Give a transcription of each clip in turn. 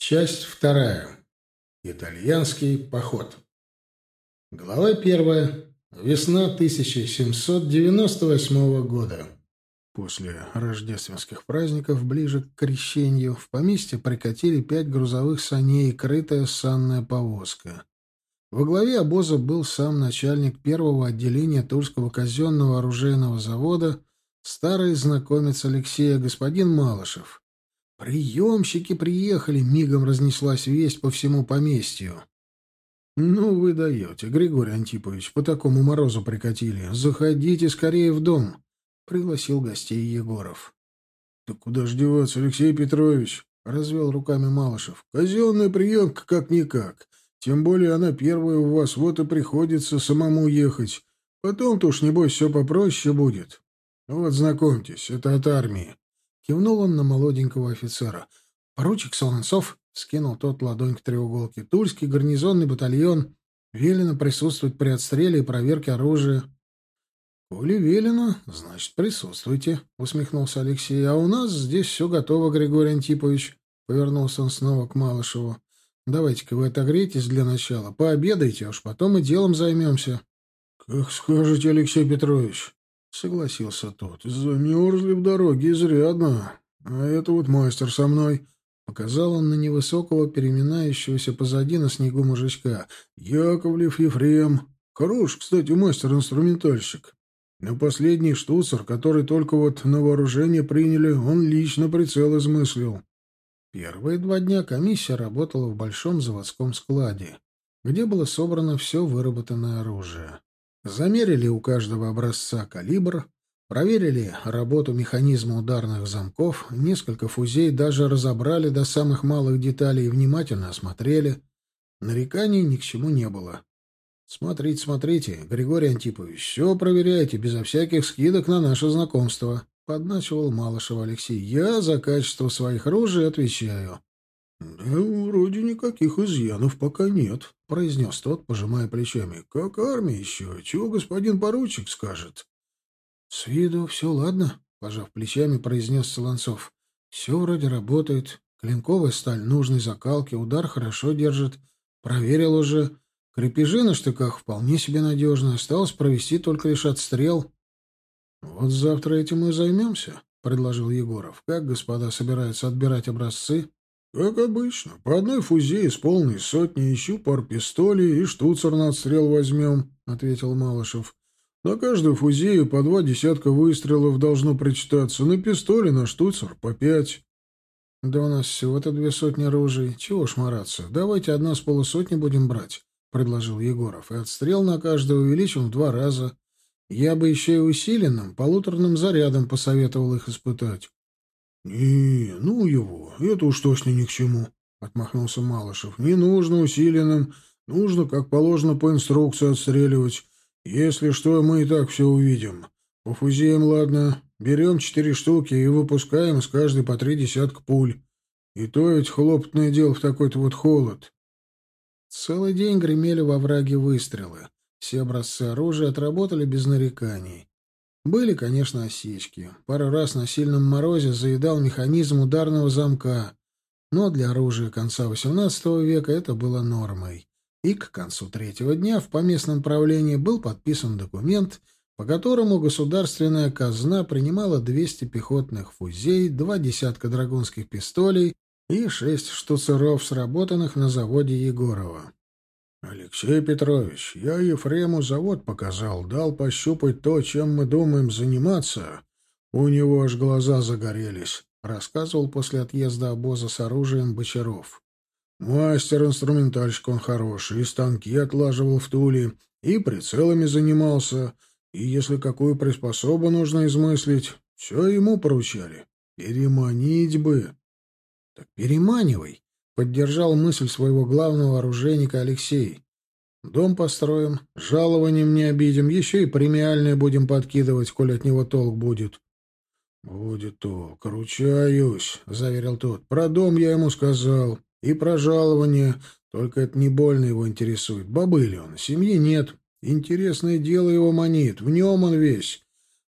Часть вторая. Итальянский поход. Глава первая. Весна 1798 года. После рождественских праздников, ближе к Крещению, в поместье прикатили 5 грузовых саней и крытая санная повозка. Во главе обоза был сам начальник первого отделения Тульского казенного оружейного завода, старый знакомец Алексея, господин Малышев. «Приемщики приехали!» — мигом разнеслась весть по всему поместью. «Ну вы даете, Григорий Антипович, по такому морозу прикатили. Заходите скорее в дом!» — пригласил гостей Егоров. «Да куда ж деваться, Алексей Петрович?» — развел руками Малышев. «Казенная приемка как-никак. Тем более она первая у вас, вот и приходится самому ехать. Потом-то уж, небось, все попроще будет. Вот, знакомьтесь, это от армии». Кивнул он на молоденького офицера. «Поручик Солонцов», — скинул тот ладонь к треуголке, — «Тульский гарнизонный батальон. Велено присутствовать при отстреле и проверке оружия». «Коли велено, значит, присутствуйте», — усмехнулся Алексей. «А у нас здесь все готово, Григорий Антипович», — повернулся он снова к Малышеву. «Давайте-ка вы отогрейтесь для начала, пообедайте, а уж потом и делом займемся». «Как скажете, Алексей Петрович», — согласился тот. «Замерзли в дороге изрядно. А это вот мастер со мной». Показал он на невысокого, переминающегося позади на снегу мужичка. «Яковлев Ефрем. Хорош, кстати, мастер-инструментальщик. На последний штуцер, который только вот на вооружение приняли, он лично прицел измыслил». Первые 2 дня комиссия работала в большом заводском складе, где было собрано все выработанное оружие. Замерили у каждого образца калибр, проверили работу механизма ударных замков, несколько фузей даже разобрали до самых малых деталей и внимательно осмотрели. Нареканий ни к чему не было. «Смотрите, смотрите, Григорий Антипович, все проверяйте, безо всяких скидок на наше знакомство», — подначивал Малышев Алексей. «Я за качество своих ружей отвечаю». «Да вроде никаких изъянов пока нет», — произнес тот, пожимая плечами. «Как армия еще? Чего господин поручик скажет?» «С виду все ладно», — пожав плечами, произнес Солонцов. «Все вроде работает. Клинковая сталь нужной закалки, удар хорошо держит. Проверил уже. Крепежи на штыках вполне себе надежны. Осталось провести только лишь отстрел». «Вот завтра этим и займемся», — предложил Егоров. «Как господа собираются отбирать образцы?» «Как обычно. По одной фузе из полной сотни, еще пару пистолей и штуцер на отстрел возьмем», — ответил Малышев. «На каждую фузею по 2 десятка выстрелов должно причитаться. На пистоле, на штуцер по 5». «Да у нас всего-то 2 сотни ружей. Чего ж мараться? Давайте одна с полусотни будем брать», — предложил Егоров. «И отстрел на каждого увеличим в 2 раза. Я бы еще и усиленным, полуторным зарядом посоветовал их испытать». «Не, ну его, это уж точно ни к чему», — отмахнулся Малышев. «Не нужно усиленным, нужно, как положено, по инструкции отстреливать. Если что, мы и так все увидим. По фузеям, ладно, берем 4 штуки и выпускаем с каждой по 3 десятка пуль. И то ведь хлопотное дело в такой-то вот холод». Целый день гремели во враге выстрелы. Все образцы оружия отработали без нареканий. Были, конечно, осечки. Пару раз на сильном морозе заедал механизм ударного замка, но для оружия конца XVIII века это было нормой. И к концу 3-го дня в поместном правлении был подписан документ, по которому государственная казна принимала 200 пехотных фузей, 2 десятка драгунских пистолей и 6 штуцеров, сработанных на заводе Егорова. «Алексей Петрович, я Ефрему завод показал, дал пощупать то, чем мы думаем заниматься. У него аж глаза загорелись», — рассказывал после отъезда обоза с оружием Бочаров. «Мастер-инструментальщик он хороший, и станки отлаживал в Туле, и прицелами занимался, и если какую приспособу нужно измыслить, все ему поручали. Переманить бы». «Так переманивай», — поддержал мысль своего главного оружейника Алексей. «Дом построим, жалованием не обидим, еще и премиальное будем подкидывать, коль от него толк будет». «Будет толк, ручаюсь», — заверил тот. «Про дом я ему сказал, и про жалование, только это не больно его интересует. Бобыль он, семьи нет, интересное дело его манит, в нем он весь.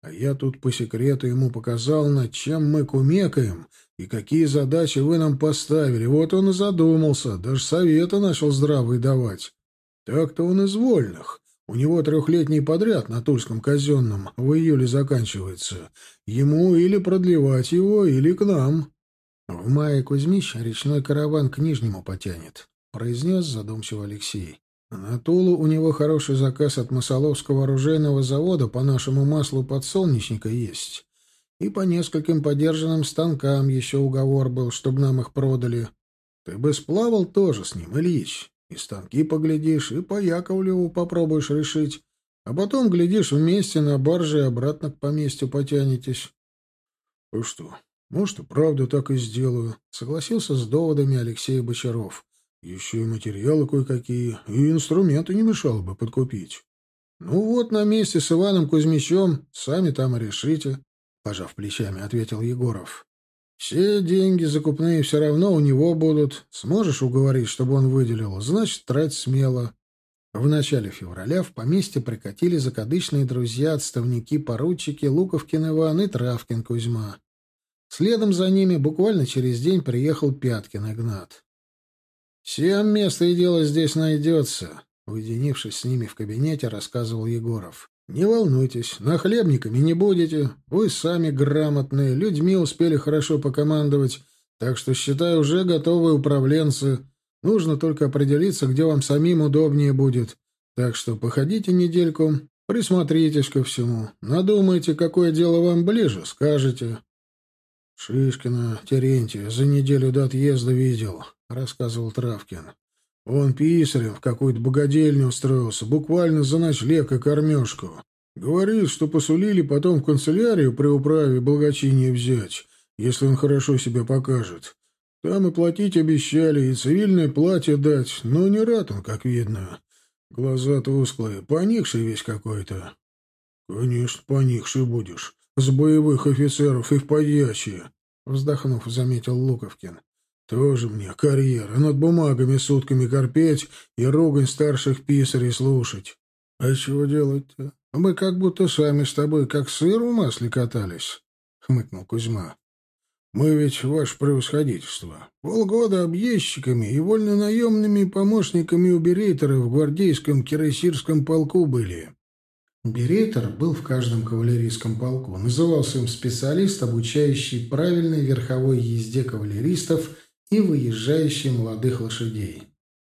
А я тут по секрету ему показал, над чем мы кумекаем и какие задачи вы нам поставили. Вот он и задумался, даже советы начал здравые давать. Так-то он из вольных. У него 3-летний подряд на Тульском казенном в июле заканчивается. Ему или продлевать его, или к нам. В мае Кузьмич речной караван к Нижнему потянет, произнес задумчиво Алексей. На Тулу у него хороший заказ от Масоловского оружейного завода по нашему маслу подсолнечника есть. И по нескольким подержанным станкам еще уговор был, чтобы нам их продали. Ты бы сплавал тоже с ним, Ильич. И станки поглядишь, и по Яковлеву попробуешь решить. А потом, глядишь, вместе на барже и обратно к поместью потянетесь. — Ну что, может, и правда так и сделаю, — согласился с доводами Алексей Бочаров. — Еще и материалы кое-какие, и инструменты не мешало бы подкупить. — Ну вот, на месте с Иваном Кузьмичем сами там и решите, — пожав плечами, ответил Егоров. Все деньги закупные все равно у него будут. Сможешь уговорить, чтобы он выделил, значит, трать смело. В начале февраля в поместье прикатили закадычные друзья-отставники-поручики Луковкин Иван и Травкин Кузьма. Следом за ними буквально через день приехал Пяткин Игнат. «Всем место и дело здесь найдется», — уединившись с ними в кабинете, рассказывал Егоров. «Не волнуйтесь, нахлебниками не будете. Вы сами грамотные, людьми успели хорошо покомандовать, так что, считай, уже готовые управленцы. Нужно только определиться, где вам самим удобнее будет. Так что походите недельку, присмотритесь ко всему. Надумайте, какое дело вам ближе, скажете». «Шишкина Терентия за неделю до отъезда видел», — рассказывал Травкин. Он писарем в какую-то богадельню устроился, буквально за ночлег и кормежку. Говорит, что посулили потом в канцелярию при управе благочиние взять, если он хорошо себя покажет. Там и платить обещали, и цивильное платье дать, но не рад он, как видно. Глаза тусклые, поникший весь какой-то. — Конечно, поникший будешь. С боевых офицеров и в подьячье, — вздохнув, заметил Луковкин. Тоже мне карьера, над бумагами сутками корпеть и ругань старших писарей слушать. А чего делать-то? Мы как будто сами с тобой как сыр в масле катались, — хмыкнул Кузьма. Мы ведь, ваше превосходительство, полгода объездчиками и вольнонаемными помощниками у берейтера в гвардейском кирасирском полку были. Берейтер был в каждом кавалерийском полку. Назывался им специалист, обучающий правильной верховой езде кавалеристов и выезжающий молодых лошадей.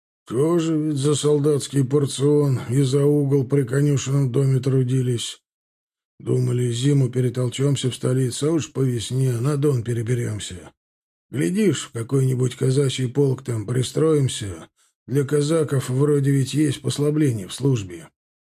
Тоже ведь за солдатский порцион и за угол при конюшенном доме трудились. Думали, зиму перетолчемся в столице, а уж по весне на Дон переберемся. Глядишь, в какой-нибудь казачий полк там пристроимся. Для казаков вроде ведь есть послабление в службе.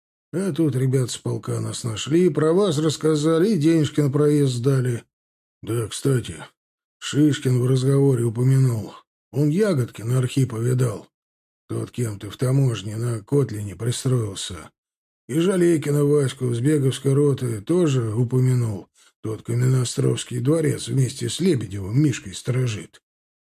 А тут ребята с полка нас нашли, про вас рассказали и денежки на проезд дали. Да, кстати, Шишкин в разговоре упомянул. Он ягодки на Архипа видал. Тот кем-то в таможне на Котлине пристроился. И Жалейкина Ваську с беговской роты тоже упомянул. Тот Каменноостровский дворец вместе с Лебедевым Мишкой сторожит.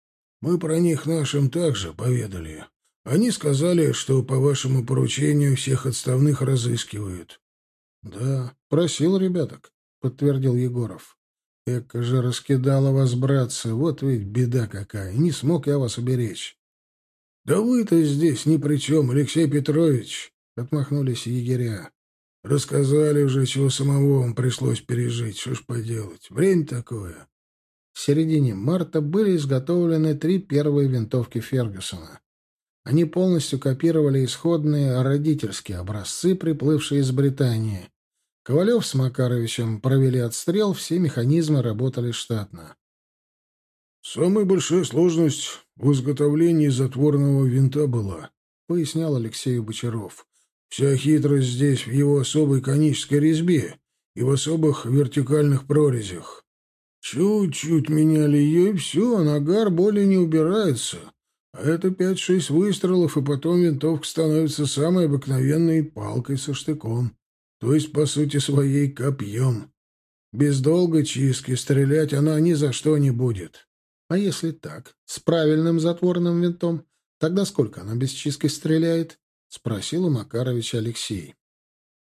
Мы про них нашим также поведали. Они сказали, что по вашему поручению всех отставных разыскивают. — Да, просил ребяток, — подтвердил Егоров. — Эка же раскидала вас, братцы, вот ведь беда какая, не смог я вас уберечь. — Да вы-то здесь ни при чем, Алексей Петрович, — отмахнулись егеря. — Рассказали уже, чего самого вам пришлось пережить, что ж поделать, время такое. В середине марта были изготовлены 3 первые винтовки Фергюсона. Они полностью копировали исходные родительские образцы, приплывшие из Британии. Ковалев с Макаровичем провели отстрел, все механизмы работали штатно. «Самая большая сложность в изготовлении затворного винта была», — пояснял Алексей Бочаров. «Вся хитрость здесь в его особой конической резьбе и в особых вертикальных прорезях. Чуть-чуть меняли ее, и все, нагар более не убирается». А это 5-6 выстрелов, и потом винтовка становится самой обыкновенной палкой со штыком, то есть, по сути своей, копьем. Без долгой чистки стрелять она ни за что не будет. А если так, с правильным затворным винтом, тогда сколько она без чистки стреляет? — спросил у Макаровича Алексей.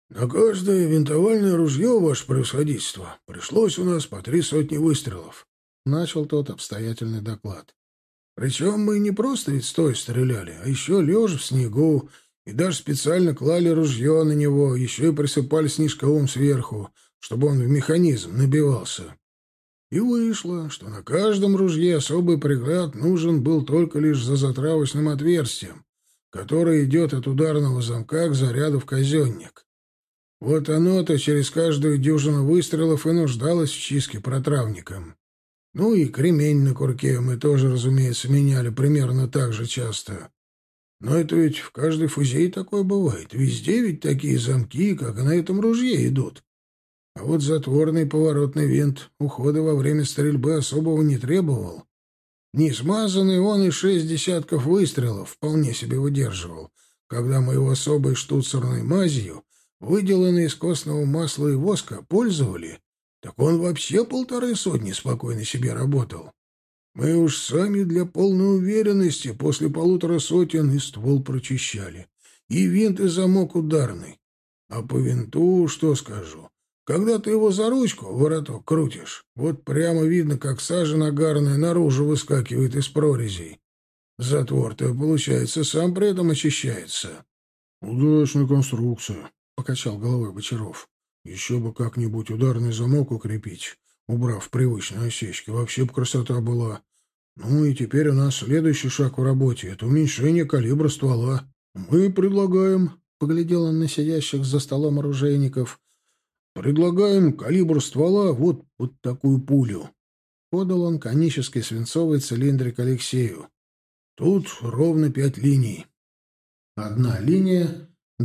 На каждое винтовальное ружье, ваше превосходительство, пришлось у нас по 3 сотни выстрелов. Начал тот обстоятельный доклад. Причем мы не просто ведь стоя стреляли, а еще лежа в снегу, и даже специально клали ружье на него, еще и присыпали снежковым сверху, чтобы он в механизм набивался. И вышло, что на каждом ружье особый пригляд нужен был только лишь за затравочным отверстием, которое идет от ударного замка к заряду в казенник. Вот оно-то через каждую дюжину выстрелов и нуждалось в чистке протравником. Ну и кремень на курке мы тоже, разумеется, меняли примерно так же часто. Но это ведь в каждой фузее такое бывает. Везде ведь такие замки, как и на этом ружье, идут. А вот затворный поворотный винт ухода во время стрельбы особого не требовал. Не смазанный он и 6 десятков выстрелов вполне себе выдерживал, когда мы его особой штуцерной мазью, выделанной из костного масла и воска, пользовали, так он вообще 1,5 сотни спокойно себе работал. Мы уж сами для полной уверенности после 1,5 сотен и ствол прочищали, и винт, и замок ударный. А по винту что скажу? Когда ты его за ручку, вороток, крутишь, вот прямо видно, как сажа нагарная наружу выскакивает из прорезей. Затвор-то, получается, сам при этом очищается. — Удачная конструкция, — покачал головой Бочаров. — Еще бы как-нибудь ударный замок укрепить, убрав привычные осечки. Вообще бы красота была. Ну и теперь у нас следующий шаг в работе — это уменьшение калибра ствола. Мы предлагаем, — поглядел он на сидящих за столом оружейников, — предлагаем калибр ствола вот под такую пулю. Подал он конический свинцовый цилиндрик Алексею. Тут ровно 5 линий. Одна линия —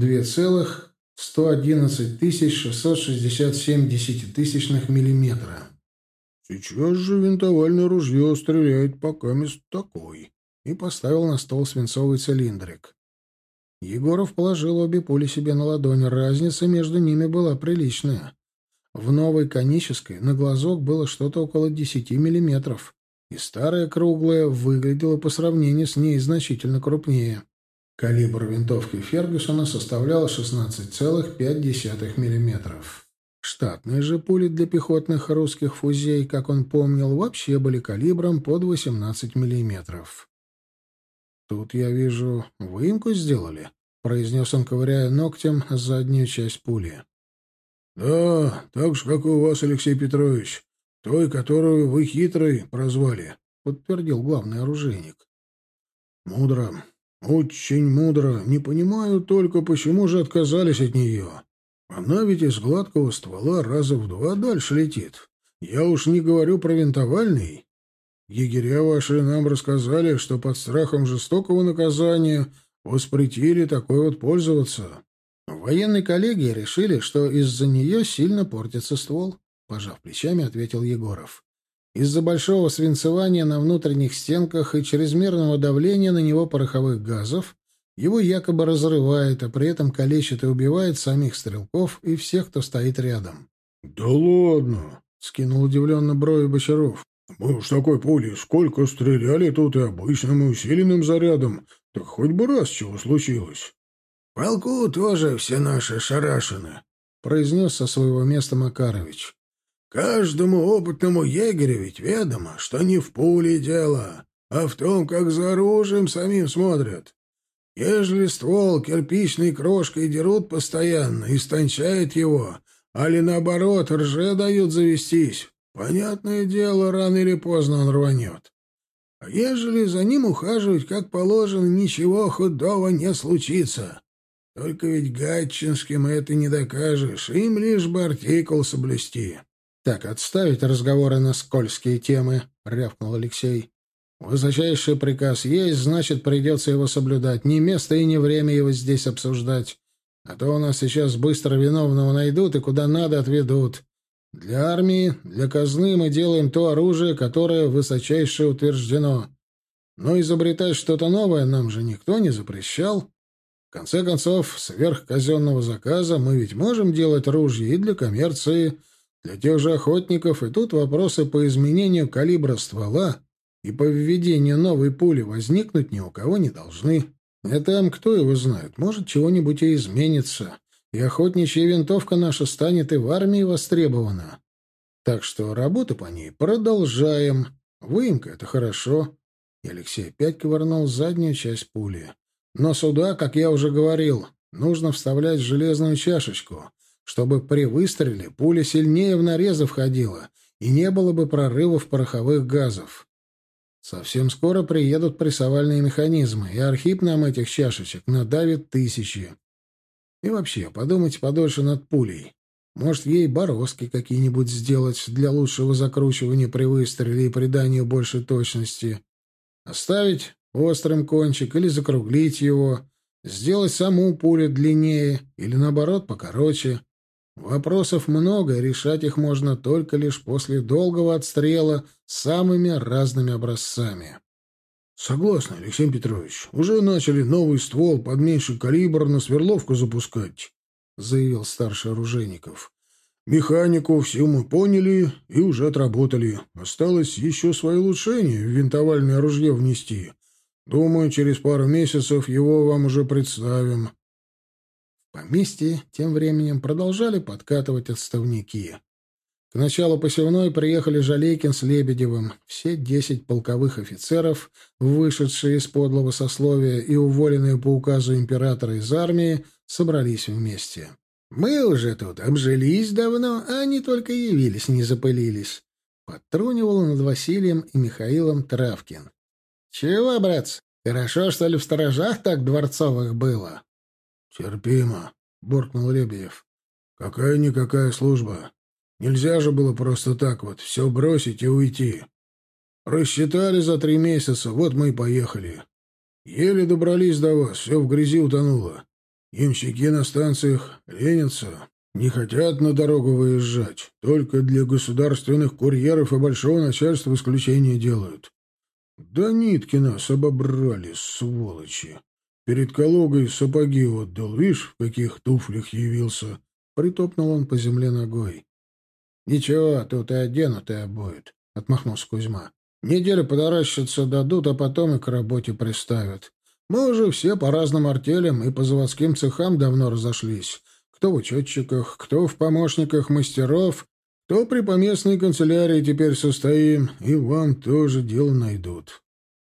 2,111 667 десятитысячных миллиметра. Сейчас же винтовальное ружье стреляет покамест такой. И поставил на стол свинцовый цилиндрик. Егоров положил обе пули себе на ладонь. Разница между ними была приличная. В новой конической на глазок было что-то около 10 миллиметров, и старая круглая выглядела по сравнению с ней значительно крупнее. Калибр винтовки Фергюсона составлял 16,5 миллиметров. Штатные же пули для пехотных русских фузей, как он помнил, вообще были калибром под 18 миллиметров. «Тут, я вижу, выемку сделали», — произнес он, ковыряя ногтем заднюю часть пули. «Да, так же, как и у вас, Алексей Петрович, той, которую вы хитрой прозвали», — подтвердил главный оружейник. «Мудро, очень мудро. Не понимаю только, почему же отказались от нее. Она ведь из гладкого ствола раза в 2 дальше летит. Я уж не говорю про винтовальный. Егеря ваши нам рассказали, что под страхом жестокого наказания воспретили такой вот пользоваться». В военной коллегии решили, что из-за нее сильно портится ствол, — пожав плечами, ответил Егоров. Из-за большого свинцевания на внутренних стенках и чрезмерного давления на него пороховых газов его якобы разрывает, а при этом калечит и убивает самих стрелков и всех, кто стоит рядом. — Да ладно! — скинул удивленно брови Бочаров. — Мы уж такой пулей сколько стреляли тут и обычным и усиленным зарядом, так хоть бы раз чего случилось. — Полку тоже все наши шарашины, — произнес со своего места Макарович. — Каждому опытному егерю ведь ведомо, что не в пуле дело, а в том, как за оружием самим смотрят. Ежели ствол кирпичной крошкой дерут постоянно, истончает его, али наоборот рже дают завестись, понятное дело, рано или поздно он рванет. А ежели за ним ухаживать как положено, ничего худого не случится. Только ведь гатчинским это не докажешь, им лишь бы артикул соблюсти. — Так, отставить разговоры на скользкие темы, — рявкнул Алексей. — Высочайший приказ есть, значит, придется его соблюдать. Ни место и ни время его здесь обсуждать. А то у нас сейчас быстро виновного найдут и куда надо отведут. Для армии, для казны мы делаем то оружие, которое высочайше утверждено. Но изобретать что-то новое нам же никто не запрещал. В конце концов, сверх казенного заказа мы ведь можем делать ружья и для коммерции, для тех же охотников, и тут вопросы по изменению калибра ствола и по введению новой пули возникнуть ни у кого не должны. А там, кто его знает, может, чего-нибудь и изменится. и охотничья винтовка наша станет и в армии востребована. Так что работу по ней продолжаем. Выемка — это хорошо». И Алексей опять ковырнул заднюю часть пули. «Но сюда, как я уже говорил, нужно вставлять железную чашечку, чтобы при выстреле пуля сильнее в нарезы входила, и не было бы прорывов пороховых газов. Совсем скоро приедут прессовальные механизмы, и Архип нам этих чашечек надавит тысячи. И вообще, подумайте подольше над пулей. Может, ей бороздки какие-нибудь сделать для лучшего закручивания при выстреле и придания большей точности. Оставить острым кончик или закруглить его, сделать саму пулю длиннее или, наоборот, покороче. Вопросов много, и решать их можно только лишь после долгого отстрела с самыми разными образцами. — Согласна, Алексей Петрович. Уже начали новый ствол под меньший калибр на сверловку запускать, — заявил старший Оружейников. — Механику всю мы поняли и уже отработали. Осталось еще свои улучшения в винтовальное ружье внести. Думаю, через пару месяцев его вам уже представим. В поместье тем временем продолжали подкатывать отставники. К началу посевной приехали Жалейкин с Лебедевым. Все 10 полковых офицеров, вышедшие из подлого сословия и уволенные по указу императора из армии, собрались вместе. «Мы уже тут обжились давно, а они только явились, не запылились», — подтрунивал над Василием и Михаилом Травкин. «Чего, братцы, хорошо, что ли, в сторожах так дворцовых было?» «Терпимо», — буркнул Лебедев. «Какая-никакая служба. Нельзя же было просто так вот все бросить и уйти. Рассчитали за 3 месяца, вот мы и поехали. Еле добрались до вас, все в грязи утонуло. Ямщики на станциях ленятся, не хотят на дорогу выезжать, только для государственных курьеров и большого начальства исключения делают. Да нитки нас обобрали, сволочи. Перед Калугой сапоги отдал, видишь, в каких туфлях явился. Притопнул он по земле ногой. — Ничего, тут и оденут, и обуют, — отмахнулся Кузьма. — Неделю подоращиться дадут, а потом и к работе приставят. Мы уже все по разным артелям и по заводским цехам давно разошлись. Кто в учетчиках, кто в помощниках мастеров, кто при поместной канцелярии теперь состоим, и вам тоже дело найдут.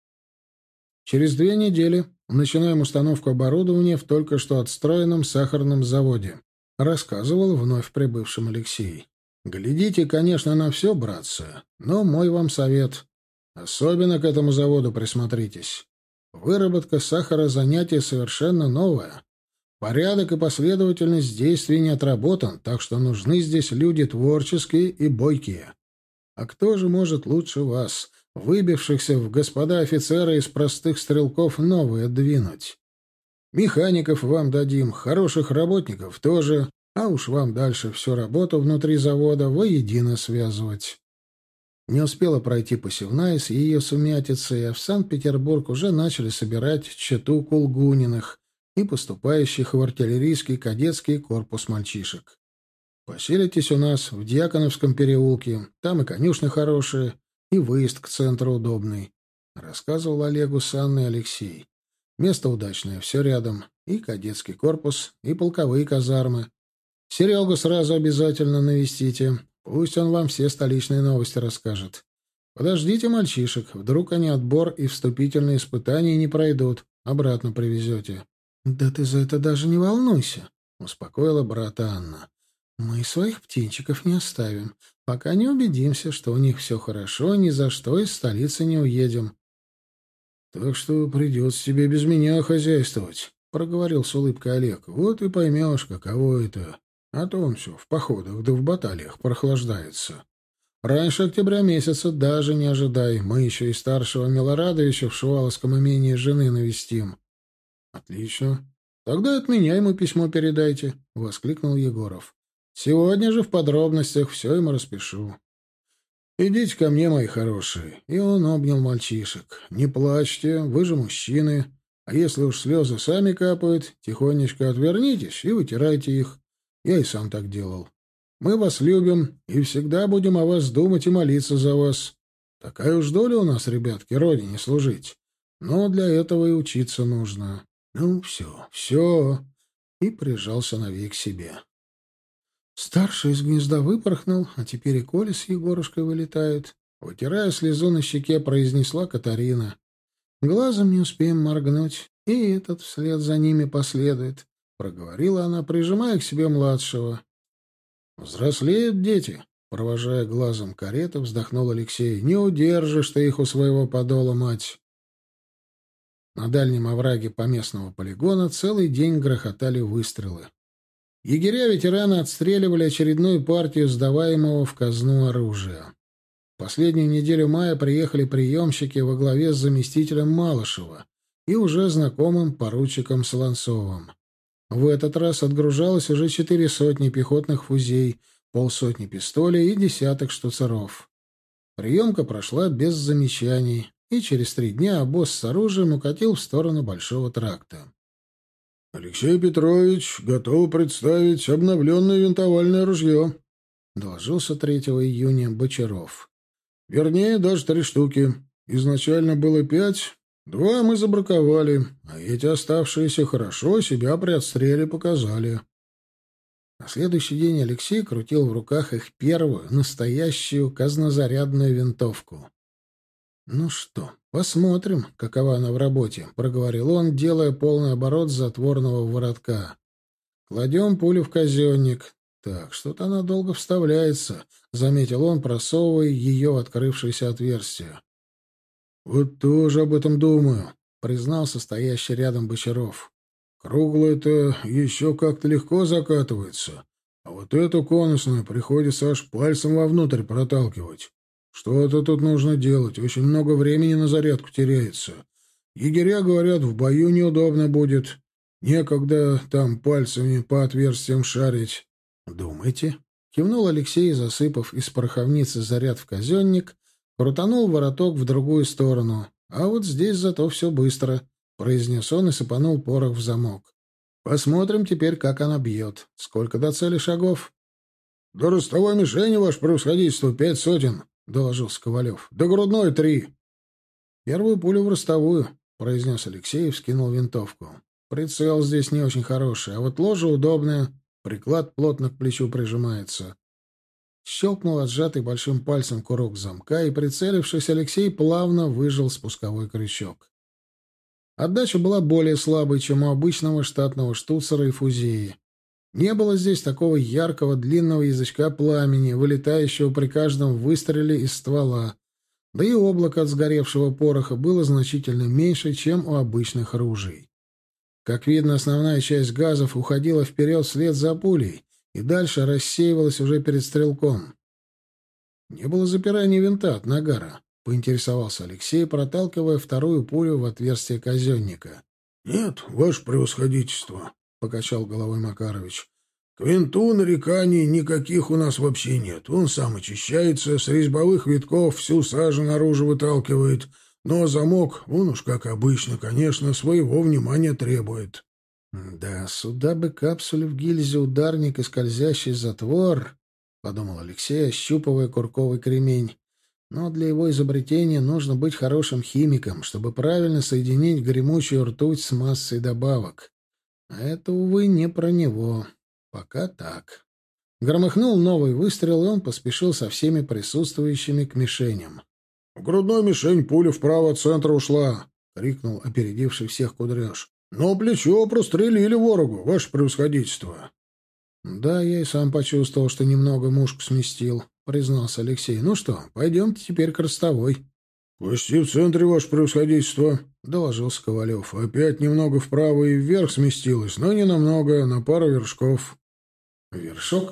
Через 2 недели начинаем установку оборудования в только что отстроенном сахарном заводе, рассказывал вновь прибывшим Алексей. Глядите, конечно, на все, братцы, но мой вам совет. Особенно к этому заводу присмотритесь. Выработка сахара — занятие совершенно новое. Порядок и последовательность действий не отработан, так что нужны здесь люди творческие и бойкие. А кто же может лучше вас, выбившихся в господа офицеры из простых стрелков, новые двинуть? Механиков вам дадим, хороших работников тоже, а уж вам дальше всю работу внутри завода воедино связывать. Не успела пройти посевная с ее сумятицей, а в Санкт-Петербург уже начали собирать чету Кулгуниных и поступающих в артиллерийский кадетский корпус мальчишек. Поселитесь у нас в Дьяконовском переулке, там и конюшни хорошие, и выезд к центру удобный, — рассказывал Олегу с Анной Алексей. Место удачное, все рядом, и кадетский корпус, и полковые казармы. Серегу сразу обязательно навестите. Пусть он вам все столичные новости расскажет. Подождите мальчишек, вдруг они отбор и вступительные испытания не пройдут. Обратно привезете. — Да ты за это даже не волнуйся, — успокоила брата Анна. — Мы своих птенчиков не оставим, пока не убедимся, что у них все хорошо, ни за что из столицы не уедем. — Так что придется тебе без меня хозяйствовать, — проговорил с улыбкой Олег. — Вот и поймешь, каково это. А то он все в походах да в баталиях прохлаждается. Раньше октября месяца даже не ожидай. Мы еще и старшего Милорадовича в Шуваловском имении жены навестим. — Отлично. Тогда от меня ему письмо передайте, — воскликнул Егоров. — Сегодня же в подробностях все ему распишу. — Идите ко мне, мои хорошие. И он обнял мальчишек. — Не плачьте, вы же мужчины. А если уж слезы сами капают, тихонечко отвернитесь и вытирайте их. Я и сам так делал. Мы вас любим и всегда будем о вас думать и молиться за вас. Такая уж доля у нас, ребятки, родине служить. Но для этого и учиться нужно. Ну, все, все. и прижал сыновей к себе. Старший из гнезда выпорхнул, а теперь и Коля с Егорушкой вылетают. Вытирая слезу на щеке, произнесла Катарина. Глазом не успеем моргнуть, и этот вслед за ними последует, проговорила она, прижимая к себе младшего. Взрослеют дети, провожая глазом карету, вздохнул Алексей. Не удержишь ты их у своего подола, мать. На дальнем овраге поместного полигона целый день грохотали выстрелы. Егеря-ветераны отстреливали очередную партию сдаваемого в казну оружия. В последнюю неделю мая приехали приемщики во главе с заместителем Малышева и уже знакомым поручиком Солонцовым. В этот раз отгружалось уже 400 пехотных фузей, 50 пистолей и десяток штуцеров. Приемка прошла без замечаний, и через 3 дня обоз с оружием укатил в сторону Большого тракта. «Алексей Петрович готов представить обновленное винтовальное ружье», — доложился 3 июня Бочаров. «Вернее, даже 3 штуки. Изначально было 5, 2 мы забраковали, а эти оставшиеся хорошо себя при отстреле показали». На следующий день Алексей крутил в руках их первую, настоящую казнозарядную винтовку. «Ну что, посмотрим, какова она в работе», — проговорил он, делая полный оборот затворного воротка. «Кладем пулю в казенник. Так, что-то она долго вставляется», — заметил он, просовывая ее в открывшееся отверстие. «Вот тоже об этом думаю», — признался стоящий рядом Бочаров. «Круглая-то еще как-то легко закатывается, а вот эту конусную приходится аж пальцем вовнутрь проталкивать. Что-то тут нужно делать, очень много времени на зарядку теряется. Егеря говорят, в бою неудобно будет. Некогда там пальцами по отверстиям шарить». «Думайте», — кивнул Алексей, засыпав из пороховницы заряд в казенник, крутанул вороток в другую сторону. «А вот здесь зато все быстро», — произнес он и сыпанул порох в замок. «Посмотрим теперь, как она бьет. Сколько до цели шагов?» «До ростовой мишени, ваше превосходительство, 5 сотен», — доложил Ковалев. «До грудной 3». «Первую пулю в ростовую», — произнес Алексей и вскинул винтовку. «Прицел здесь не очень хороший, а вот ложа удобная, приклад плотно к плечу прижимается». Щелкнул отжатый большим пальцем курок замка, и, прицелившись, Алексей плавно выжал спусковой крючок. Отдача была более слабой, чем у обычного штатного штуцера и фузеи. Не было здесь такого яркого длинного язычка пламени, вылетающего при каждом выстреле из ствола, да и облако от сгоревшего пороха было значительно меньше, чем у обычных ружей. Как видно, основная часть газов уходила вперед вслед за пулей, и дальше рассеивалась уже перед стрелком. «Не было запирания винта от нагара», — поинтересовался Алексей, проталкивая вторую пулю в отверстие казенника. «Нет, ваше превосходительство», — покачал головой Макарович. «К винту нареканий никаких у нас вообще нет. Он сам очищается, с резьбовых витков всю сажу наружу выталкивает, но замок, он уж как обычно, конечно, своего внимания требует». «Да, сюда бы капсулю в гильзе, ударник и скользящий затвор», — подумал Алексей, ощупывая курковый кремень. «Но для его изобретения нужно быть хорошим химиком, чтобы правильно соединить гремучую ртуть с массой добавок. А это, увы, не про него. Пока так». Громыхнул новый выстрел, и он поспешил со всеми присутствующими к мишеням. «В грудную мишень пуля вправо от центра ушла», — крикнул опередивший всех Кудряш. «Но плечо прострелили ворогу, ваше превосходительство». «Да, я и сам почувствовал, что немного мушку сместил», — признался Алексей. «Ну что, пойдемте теперь к ростовой». «Почти в центре, ваше превосходительство», — доложился Ковалев. «Опять немного вправо и вверх сместилось, но не намного, на пару вершков». Вершок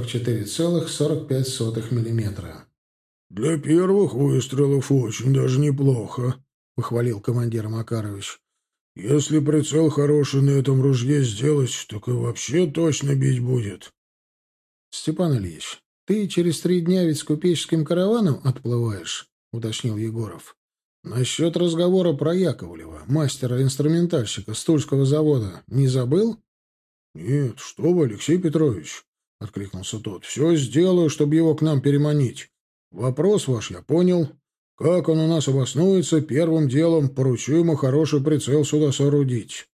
44,45 миллиметра. «Для первых выстрелов очень даже неплохо», — похвалил командир Макарович. «Если прицел хороший на этом ружье сделать, так и вообще точно бить будет». «Степан Ильич, ты через 3 дня ведь с купеческим караваном отплываешь?» — уточнил Егоров. «Насчет разговора про Яковлева, мастера-инструментальщика с Тульского завода, не забыл?» «Нет, что вы, Алексей Петрович», — откликнулся тот. «Все сделаю, чтобы его к нам переманить. Вопрос ваш я понял. Как он у нас обоснуется, первым делом поручу ему хороший прицел сюда соорудить».